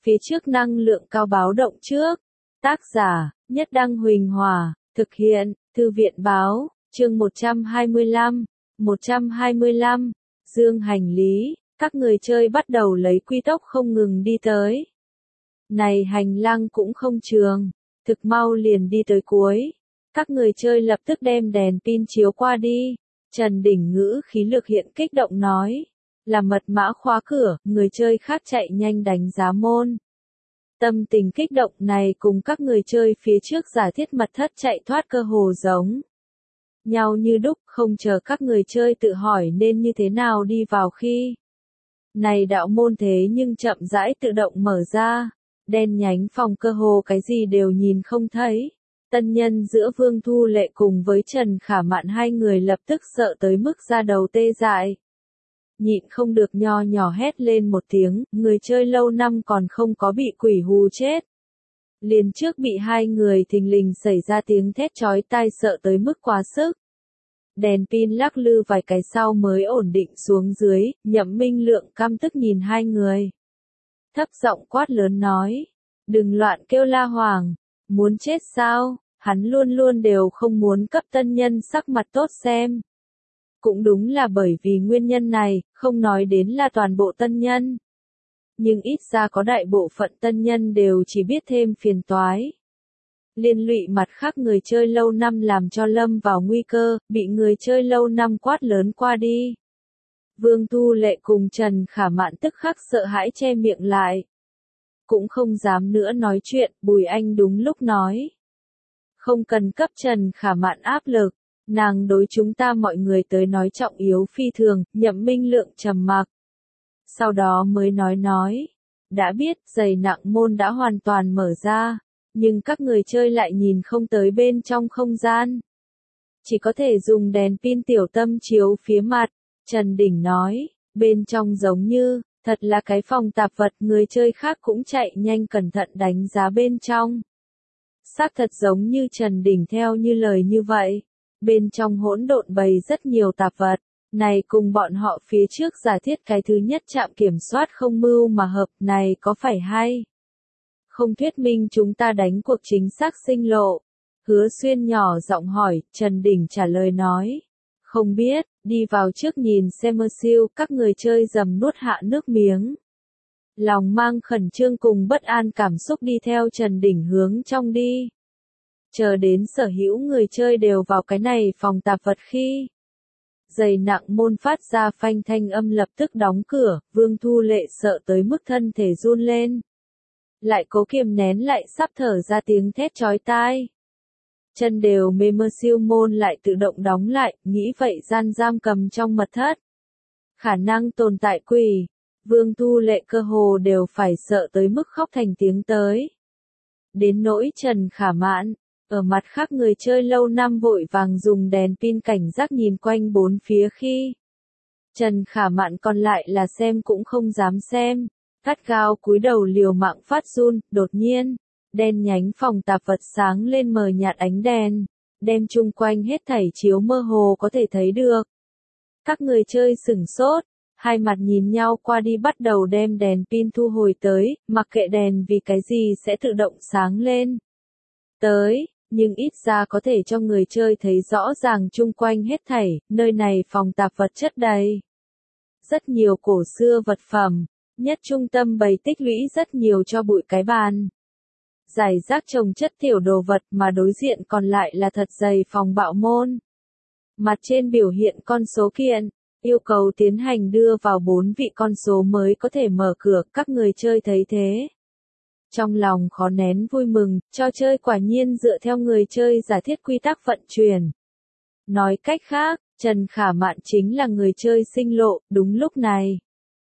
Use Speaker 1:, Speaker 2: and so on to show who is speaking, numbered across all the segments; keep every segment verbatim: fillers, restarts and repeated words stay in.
Speaker 1: phía trước năng lượng cao báo động trước. Tác giả, Nhất Đăng Huỳnh Hòa, thực hiện, Thư viện Báo, chương một trăm hai mươi lăm, một trăm hai mươi lăm, dương hành lý, các người chơi bắt đầu lấy quy tốc không ngừng đi tới. Này hành lang cũng không trường, thực mau liền đi tới cuối. Các người chơi lập tức đem đèn pin chiếu qua đi. Trần Đỉnh ngữ khí lực hiện kích động nói. Là mật mã khóa cửa, người chơi khác chạy nhanh đánh giá môn. Tâm tình kích động này cùng các người chơi phía trước giả thiết mật thất chạy thoát cơ hồ giống nhau như đúc, không chờ các người chơi tự hỏi nên như thế nào đi vào khi. Này đạo môn thế nhưng chậm rãi tự động mở ra, đen nhánh phòng cơ hồ cái gì đều nhìn không thấy. Tân nhân giữa Vương Thu Lệ cùng với Trần Khả Mạn hai người lập tức sợ tới mức da đầu tê dại. Nhịn không được nho nhỏ hét lên một tiếng, người chơi lâu năm còn không có bị quỷ hù chết. Liền trước bị hai người thình lình xảy ra tiếng thét chói tai sợ tới mức quá sức. Đèn pin lắc lư vài cái sau mới ổn định xuống dưới, Nhậm Minh Lượng căm tức nhìn hai người. Thấp giọng quát lớn nói, đừng loạn kêu la hoàng, muốn chết sao, hắn luôn luôn đều không muốn cấp tân nhân sắc mặt tốt xem. Cũng đúng là bởi vì nguyên nhân này, không nói đến là toàn bộ tân nhân. Nhưng ít ra có đại bộ phận tân nhân đều chỉ biết thêm phiền toái. Liên lụy mặt khác người chơi lâu năm làm cho lâm vào nguy cơ, bị người chơi lâu năm quát lớn qua đi. Vương Thu Lệ cùng Trần Khả Mạn tức khắc sợ hãi che miệng lại. Cũng không dám nữa nói chuyện, Bùi Anh đúng lúc nói. Không cần cấp Trần Khả Mạn áp lực. Nàng đối chúng ta mọi người tới nói trọng yếu phi thường, Nhậm Minh Lượng trầm mặc. Sau đó mới nói nói, đã biết giày nặng môn đã hoàn toàn mở ra, nhưng các người chơi lại nhìn không tới bên trong không gian. Chỉ có thể dùng đèn pin tiểu tâm chiếu phía mặt, Trần Đỉnh nói, bên trong giống như, thật là cái phòng tạp vật, người chơi khác cũng chạy nhanh cẩn thận đánh giá bên trong. Xác thật giống như Trần Đỉnh theo như lời như vậy. Bên trong hỗn độn bày rất nhiều tạp vật, này cùng bọn họ phía trước giả thiết cái thứ nhất trạm kiểm soát không mưu mà hợp, này có phải hay? Không thuyết minh chúng ta đánh cuộc chính xác sinh lộ. Hứa Xuyên nhỏ giọng hỏi, Trần Đỉnh trả lời nói. Không biết, đi vào trước nhìn xem siêu, các người chơi dầm nuốt hạ nước miếng. Lòng mang khẩn trương cùng bất an cảm xúc đi theo Trần Đỉnh hướng trong đi. Chờ đến sở hữu người chơi đều vào cái này phòng tạp vật khi. Giày nặng môn phát ra phanh thanh âm lập tức đóng cửa, Vương Thu Lệ sợ tới mức thân thể run lên. Lại cố kiềm nén lại sắp thở ra tiếng thét chói tai. Chân đều mê mơ siêu môn lại tự động đóng lại, nghĩ vậy gian giam cầm trong mật thất. Khả năng tồn tại quỷ, Vương Thu Lệ cơ hồ đều phải sợ tới mức khóc thành tiếng tới. Đến nỗi Trần Khả Mạn. Ở mặt khác người chơi lâu năm vội vàng dùng đèn pin cảnh giác nhìn quanh bốn phía khi. Trần Khả Mạn còn lại là xem cũng không dám xem. Gắt gao cúi đầu liều mạng phát run, đột nhiên. Đen nhánh phòng tạp vật sáng lên mờ nhạt ánh đèn. Đem chung quanh hết thảy chiếu mơ hồ có thể thấy được. Các người chơi sửng sốt. Hai mặt nhìn nhau qua đi bắt đầu đem đèn pin thu hồi tới. Mặc kệ đèn vì cái gì sẽ tự động sáng lên. Tới. Nhưng ít ra có thể cho người chơi thấy rõ ràng chung quanh hết thảy, nơi này phòng tạp vật chất đầy. Rất nhiều cổ xưa vật phẩm, nhất trung tâm bày tích lũy rất nhiều cho bụi cái bàn. Giải rác trồng chất tiểu đồ vật mà đối diện còn lại là thật dày phòng bạo môn. Mặt trên biểu hiện con số kiện, yêu cầu tiến hành đưa vào bốn vị con số mới có thể mở cửa, các người chơi thấy thế. Trong lòng khó nén vui mừng, trò chơi quả nhiên dựa theo người chơi giả thiết quy tắc vận chuyển. Nói cách khác, Trần Khả Mạn chính là người chơi sinh lộ, đúng lúc này.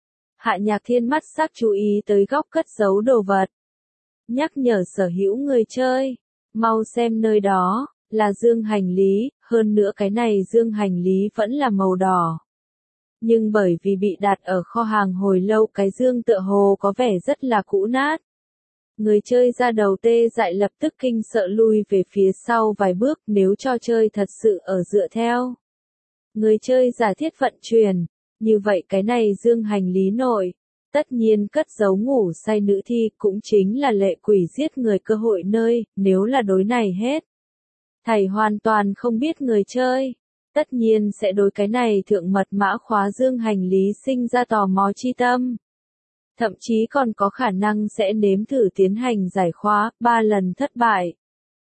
Speaker 1: Hạ Nhạc Thiên mắt sắc chú ý tới góc cất giấu đồ vật. Nhắc nhở sở hữu người chơi, mau xem nơi đó, là dương hành lý, hơn nữa cái này dương hành lý vẫn là màu đỏ. Nhưng bởi vì bị đặt ở kho hàng hồi lâu cái dương tựa hồ có vẻ rất là cũ nát. Người chơi ra đầu tê dại lập tức kinh sợ lui về phía sau vài bước nếu trò chơi thật sự ở dựa theo. Người chơi giả thiết vận chuyển, như vậy cái này dương hành lý nội, Tất nhiên cất giấu ngủ say nữ thi cũng chính là lệ quỷ giết người cơ hội nơi, nếu là đối này hết. Thầy hoàn toàn không biết người chơi. Tất nhiên sẽ đối cái này thượng mật mã khóa dương hành lý sinh ra tò mò chi tâm. Thậm chí còn có khả năng sẽ nếm thử tiến hành giải khóa, ba lần thất bại.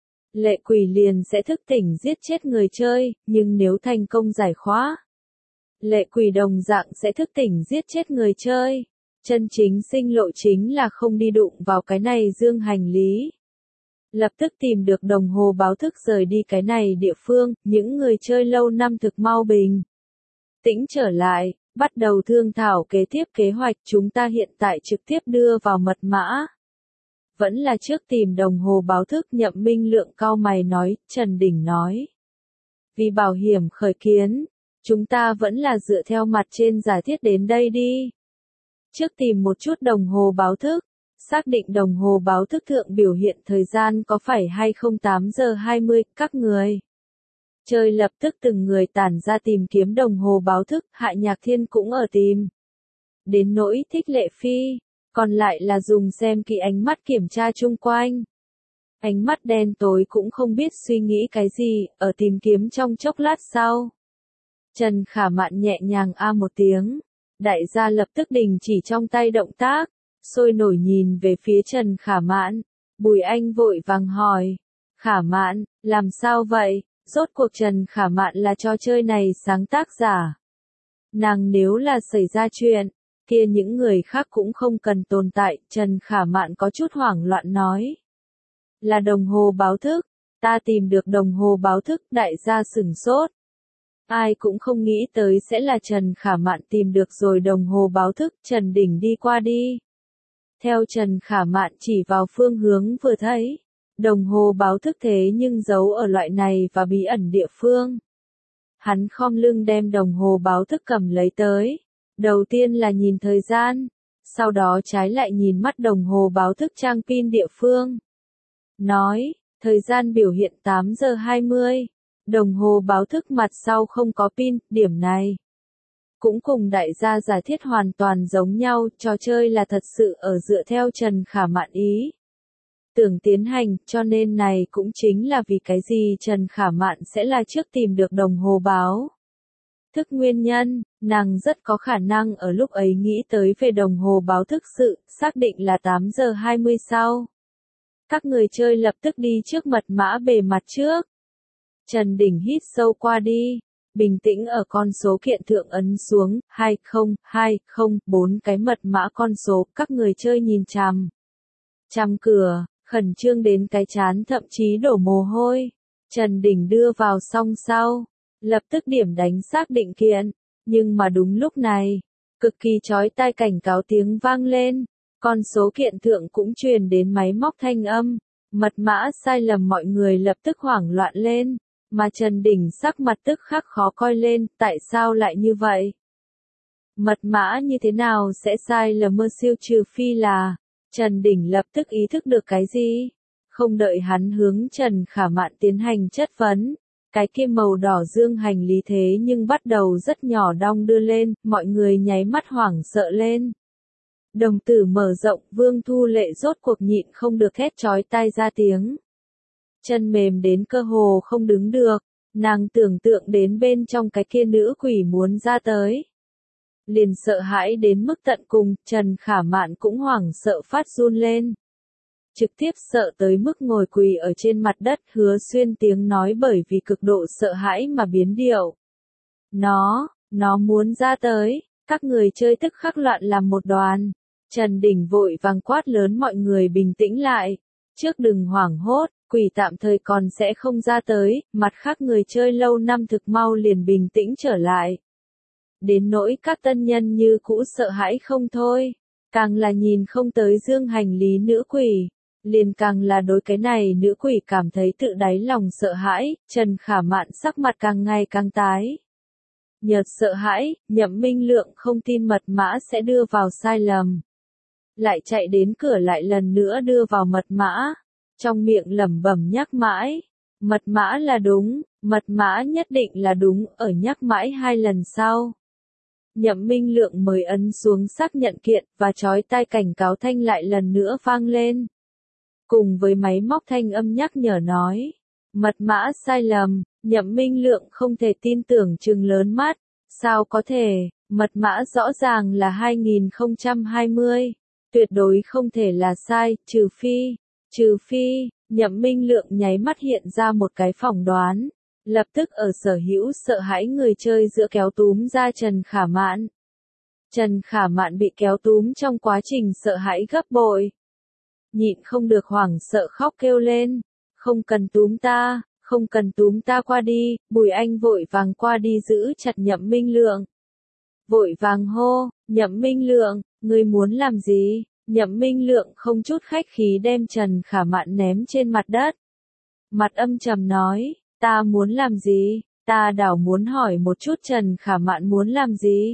Speaker 1: Lệ quỷ liền sẽ thức tỉnh giết chết người chơi, nhưng nếu thành công giải khóa, lệ quỷ đồng dạng sẽ thức tỉnh giết chết người chơi. Chân chính sinh lộ chính là không đi đụng vào cái này dương hành lý. Lập tức tìm được đồng hồ báo thức rời đi cái này địa phương, những người chơi lâu năm thực mau bình tĩnh trở lại, bắt đầu thương thảo kế tiếp kế hoạch. Chúng ta hiện tại trực tiếp đưa vào mật mã. Vẫn là trước tìm đồng hồ báo thức. Nhậm Minh Lượng cau mày nói, Trần Đình nói. Vì bảo hiểm khởi kiến, chúng ta vẫn là dựa theo mặt trên giả thiết đến đây đi. Trước tìm một chút đồng hồ báo thức, xác định đồng hồ báo thức thượng biểu hiện thời gian có phải hay không tám giờ hai mươi, các người chơi lập tức từng người tản ra tìm kiếm đồng hồ báo thức. Hạ Nhạc Thiên cũng ở tìm. Đến nỗi Thích Lệ Phi, còn lại là dùng xem kỹ ánh mắt kiểm tra chung quanh. Ánh mắt đen tối cũng không biết suy nghĩ cái gì, ở tìm kiếm trong chốc lát sau. Trần Khả Mạn nhẹ nhàng a một tiếng. Đại gia lập tức đình chỉ trong tay động tác, sôi nổi nhìn về phía Trần Khả Mạn. Bùi Anh vội vàng hỏi, Khả Mạn, làm sao vậy? Rốt cuộc Trần Khả Mạn là trò chơi này sáng tác giả. Nàng nếu là xảy ra chuyện, kia những người khác cũng không cần tồn tại. Trần Khả Mạn có chút hoảng loạn nói. Là đồng hồ báo thức, ta tìm được đồng hồ báo thức. Đại gia sửng sốt. Ai cũng không nghĩ tới sẽ là Trần Khả Mạn tìm được rồi đồng hồ báo thức. Trần Đình đi qua đi. Theo Trần Khả Mạn chỉ vào phương hướng vừa thấy. Đồng hồ báo thức thế nhưng giấu ở loại này và bí ẩn địa phương. Hắn khom lưng đem đồng hồ báo thức cầm lấy tới. Đầu tiên là nhìn thời gian. Sau đó trái lại nhìn mắt đồng hồ báo thức trang pin địa phương. Nói, thời gian biểu hiện tám giờ hai mươi. Đồng hồ báo thức mặt sau không có pin, điểm này cũng cùng đại gia giả thiết hoàn toàn giống nhau. Trò chơi là thật sự ở dựa theo Trần Khả Mạn ý tưởng tiến hành, cho nên này cũng chính là vì cái gì Trần Khả Mạn sẽ là trước tìm được đồng hồ báo thức nguyên nhân. Nàng rất có khả năng ở lúc ấy nghĩ tới về đồng hồ báo thức sự, xác định là tám giờ hai mươi sau. Các người chơi lập tức đi trước mật mã bề mặt trước. Trần Đình hít sâu qua đi, bình tĩnh ở con số kiện thượng ấn xuống, hai không hai không bốn cái mật mã con số. Các người chơi nhìn chằm chằm cửa, khẩn trương đến cái chán thậm chí đổ mồ hôi. Trần Đình đưa vào xong sau, lập tức điểm đánh xác định kiện. Nhưng mà đúng lúc này, cực kỳ chói tai cảnh cáo tiếng vang lên. Con số kiện thượng cũng truyền đến máy móc thanh âm. Mật mã sai lầm. Mọi người lập tức hoảng loạn lên. Mà Trần Đình sắc mặt tức khắc khó coi lên. Tại sao lại như vậy? Mật mã như thế nào sẽ sai lầm mơ siêu trừ phi là... Trần Đình lập tức ý thức được cái gì? Không đợi hắn hướng Trần Khả Mạn tiến hành chất vấn. Cái kia màu đỏ dương hành lý thế nhưng bắt đầu rất nhỏ đong đưa lên. Mọi người nháy mắt hoảng sợ lên. Đồng tử mở rộng. Vương Thu Lệ rốt cuộc nhịn không được thét chói tai ra tiếng. Chân mềm đến cơ hồ không đứng được. Nàng tưởng tượng đến bên trong cái kia nữ quỷ muốn ra tới. Liền sợ hãi đến mức tận cùng. Trần Khả Mạn cũng hoảng sợ phát run lên. Trực tiếp sợ tới mức ngồi quỳ ở trên mặt đất. Hứa Xuyên tiếng nói bởi vì cực độ sợ hãi mà biến điệu. Nó, nó muốn ra tới. Các người chơi tức khắc loạn làm một đoàn. Trần Đình vội vàng quát lớn mọi người bình tĩnh lại. Trước đừng hoảng hốt, quỷ tạm thời còn sẽ không ra tới. Mặt khác người chơi lâu năm thực mau liền bình tĩnh trở lại. Đến nỗi các tân nhân như cũ sợ hãi không thôi. Càng là nhìn không tới dương hành lý nữ quỷ. Liền càng là đối cái này nữ quỷ cảm thấy tự đáy lòng sợ hãi. Trần Khả Mạn sắc mặt càng ngày càng tái nhợt sợ hãi. Nhậm Minh Lượng không tin mật mã sẽ đưa vào sai lầm. Lại chạy đến cửa lại lần nữa đưa vào mật mã. Trong miệng lẩm bẩm nhắc mãi. Mật mã là đúng, mật mã nhất định là đúng. Ở nhắc mãi hai lần sau. Nhậm Minh Lượng mới ấn xuống xác nhận kiện, và chói tai cảnh cáo thanh lại lần nữa vang lên. Cùng với máy móc thanh âm nhắc nhở nói. Mật mã sai lầm, Nhậm Minh Lượng không thể tin tưởng trừng lớn mắt. Sao có thể, mật mã rõ ràng là hai nghìn không trăm hai mươi. Tuyệt đối không thể là sai, trừ phi, trừ phi, Nhậm Minh Lượng nháy mắt hiện ra một cái phỏng đoán. Lập tức ở sở hữu sợ hãi người chơi giữa kéo túm ra Trần Khả Mạn. Trần Khả Mạn bị kéo túm trong quá trình sợ hãi gấp bội. Nhịn không được hoảng sợ khóc kêu lên. Không cần túm ta, không cần túm ta qua đi, Bùi Anh vội vàng qua đi giữ chặt Nhậm Minh Lượng. Vội vàng hô, Nhậm Minh Lượng, ngươi muốn làm gì? Nhậm Minh Lượng không chút khách khí đem Trần Khả Mạn ném trên mặt đất. Mặt âm trầm nói, ta muốn làm gì? Ta đảo muốn hỏi một chút Trần Khả Mạn muốn làm gì?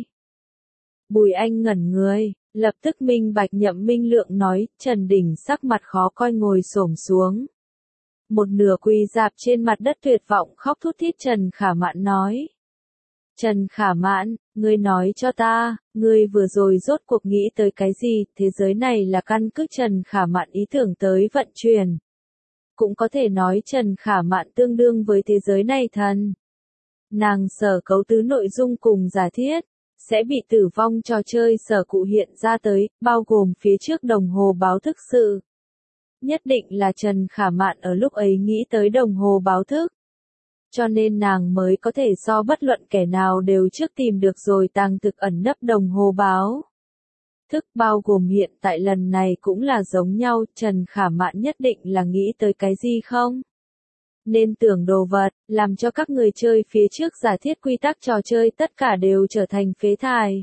Speaker 1: Bùi Anh ngẩn người, lập tức minh bạch Nhậm Minh Lượng nói, Trần Đình sắc mặt khó coi ngồi xổm xuống. Một nửa quỳ dạp trên mặt đất tuyệt vọng khóc thút thít. Trần Khả Mạn nói. Trần Khả Mạn, ngươi nói cho ta, ngươi vừa rồi rốt cuộc nghĩ tới cái gì? Thế giới này là căn cứ Trần Khả Mạn ý tưởng tới vận chuyển. Cũng có thể nói Trần Khả Mạn tương đương với thế giới này thần. Nàng sở cấu tứ nội dung cùng giả thiết, sẽ bị tử vong trò chơi sở cụ hiện ra tới, bao gồm phía trước đồng hồ báo thức sự. Nhất định là Trần Khả Mạn ở lúc ấy nghĩ tới đồng hồ báo thức. Cho nên nàng mới có thể so bất luận kẻ nào đều trước tìm được rồi tàng thực ẩn nấp đồng hồ báo thức, bao gồm hiện tại lần này cũng là giống nhau. Trần Khả Mạn nhất định là nghĩ tới cái gì không? Nên tưởng đồ vật, làm cho các người chơi phía trước giả thiết quy tắc trò chơi tất cả đều trở thành phế thải.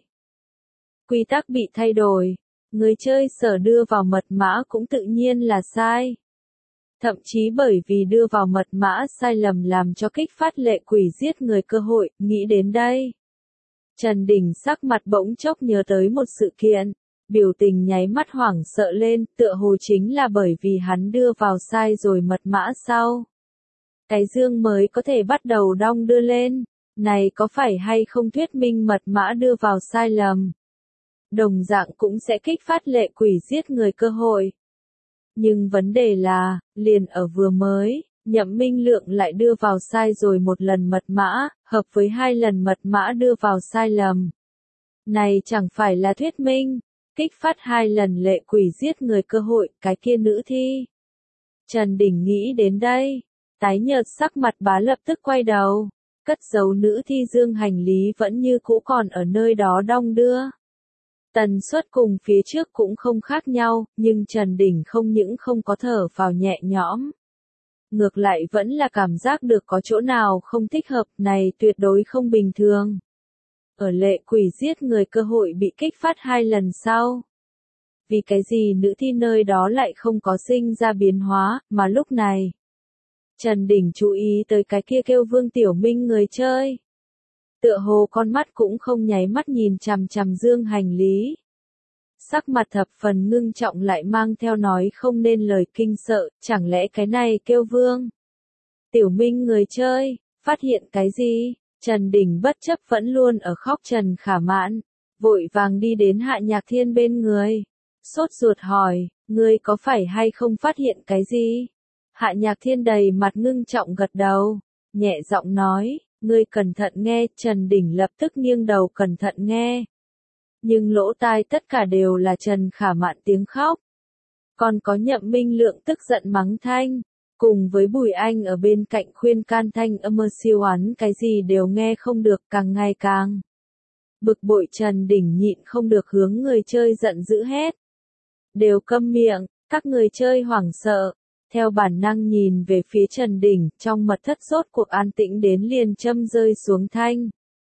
Speaker 1: Quy tắc bị thay đổi. Người chơi sở đưa vào mật mã cũng tự nhiên là sai. Thậm chí bởi vì đưa vào mật mã sai lầm làm cho kích phát lệ quỷ giết người cơ hội, nghĩ đến đây. Trần Đình sắc mặt bỗng chốc nhớ tới một sự kiện, biểu tình nháy mắt hoảng sợ lên, tựa hồ chính là bởi vì hắn đưa vào sai rồi mật mã sau. Cái dương mới có thể bắt đầu đong đưa lên, này có phải hay không thuyết minh mật mã đưa vào sai lầm? Đồng dạng cũng sẽ kích phát lệ quỷ giết người cơ hội. Nhưng vấn đề là, liền ở vừa mới, Nhậm Minh Lượng lại đưa vào sai rồi một lần mật mã, hợp với hai lần mật mã đưa vào sai lầm. Này chẳng phải là thuyết minh, kích phát hai lần lệ quỷ giết người cơ hội, cái kia nữ thi. Trần Đình nghĩ đến đây, tái nhợt sắc mặt bá lập tức quay đầu, cất giấu nữ thi dương hành lý vẫn như cũ còn ở nơi đó đong đưa. Tần suất cùng phía trước cũng không khác nhau, nhưng Trần Đình không những không có thở vào nhẹ nhõm. Ngược lại vẫn là cảm giác được có chỗ nào không thích hợp, này tuyệt đối không bình thường. Ở lệ quỷ giết người cơ hội bị kích phát hai lần sau. Vì cái gì nữ thi nơi đó lại không có sinh ra biến hóa, mà lúc này. Trần Đình chú ý tới cái kia kêu Vương Tiểu Minh người chơi. Tựa hồ con mắt cũng không nháy mắt nhìn chằm chằm dương hành lý. Sắc mặt thập phần ngưng trọng lại mang theo nói không nên lời kinh sợ, chẳng lẽ cái này kêu Vương Tiểu Minh người chơi, phát hiện cái gì? Trần Đình bất chấp vẫn luôn ở khóc Trần Khả Mạn, vội vàng đi đến Hạ Nhạc Thiên bên người. Sốt ruột hỏi, ngươi có phải hay không phát hiện cái gì? Hạ Nhạc Thiên đầy mặt ngưng trọng gật đầu, nhẹ giọng nói. Ngươi cẩn thận nghe, Trần Đình lập tức nghiêng đầu cẩn thận nghe. Nhưng lỗ tai tất cả đều là Trần Khả Mạn tiếng khóc. Còn có Nhậm Minh Lượng tức giận mắng thanh, cùng với Bùi Anh ở bên cạnh khuyên can thanh âm mơ siêu oán cái gì đều nghe không được, càng ngày càng. Bực bội Trần Đình nhịn không được hướng người chơi giận dữ hét. Đều câm miệng, các người chơi hoảng sợ. Theo bản năng nhìn về phía Trần Đình, trong mật thất rốt cuộc an tĩnh đến liền châm rơi xuống thanh.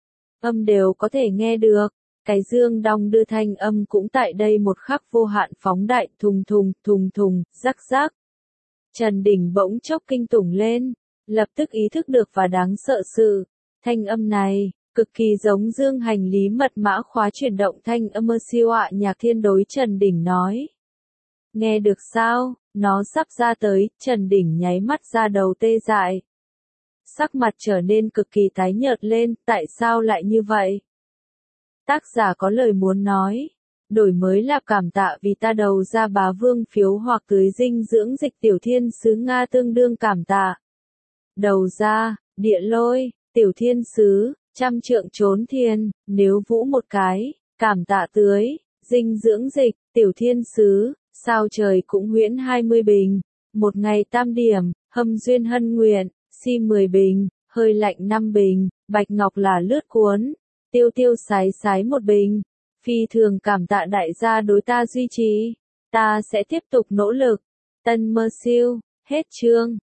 Speaker 1: Âm đều có thể nghe được, cái dương đong đưa thanh âm cũng tại đây một khắc vô hạn phóng đại, thùng thùng, thùng thùng, rắc rắc. Trần Đình bỗng chốc kinh tủng lên, lập tức ý thức được và đáng sợ sự. Thanh âm này, cực kỳ giống dương hành lý mật mã khóa chuyển động thanh âm mơ siêu ạ. Nhạc Thiên đối Trần Đình nói. Nghe được sao? Nó sắp ra tới, Trần Đình nháy mắt ra đầu tê dại. Sắc mặt trở nên cực kỳ tái nhợt lên, tại sao lại như vậy? Tác giả có lời muốn nói. Đổi mới là cảm tạ vì ta đầu ra bá vương phiếu hoặc tưới dinh dưỡng dịch tiểu thiên sứ Nga tương đương cảm tạ. Đầu ra, địa lôi, tiểu thiên sứ, trăm trượng trốn thiên, nếu vũ một cái, cảm tạ tưới, dinh dưỡng dịch, tiểu thiên sứ, sao trời cũng huyễn hai mươi bình, một ngày tam điểm, hâm duyên hân nguyện, si mười bình, hơi lạnh năm bình, bạch ngọc là lướt cuốn, tiêu tiêu sái sái một bình, phi thường cảm tạ đại gia đối ta duy trì, ta sẽ tiếp tục nỗ lực, tân mơ siêu, hết chương.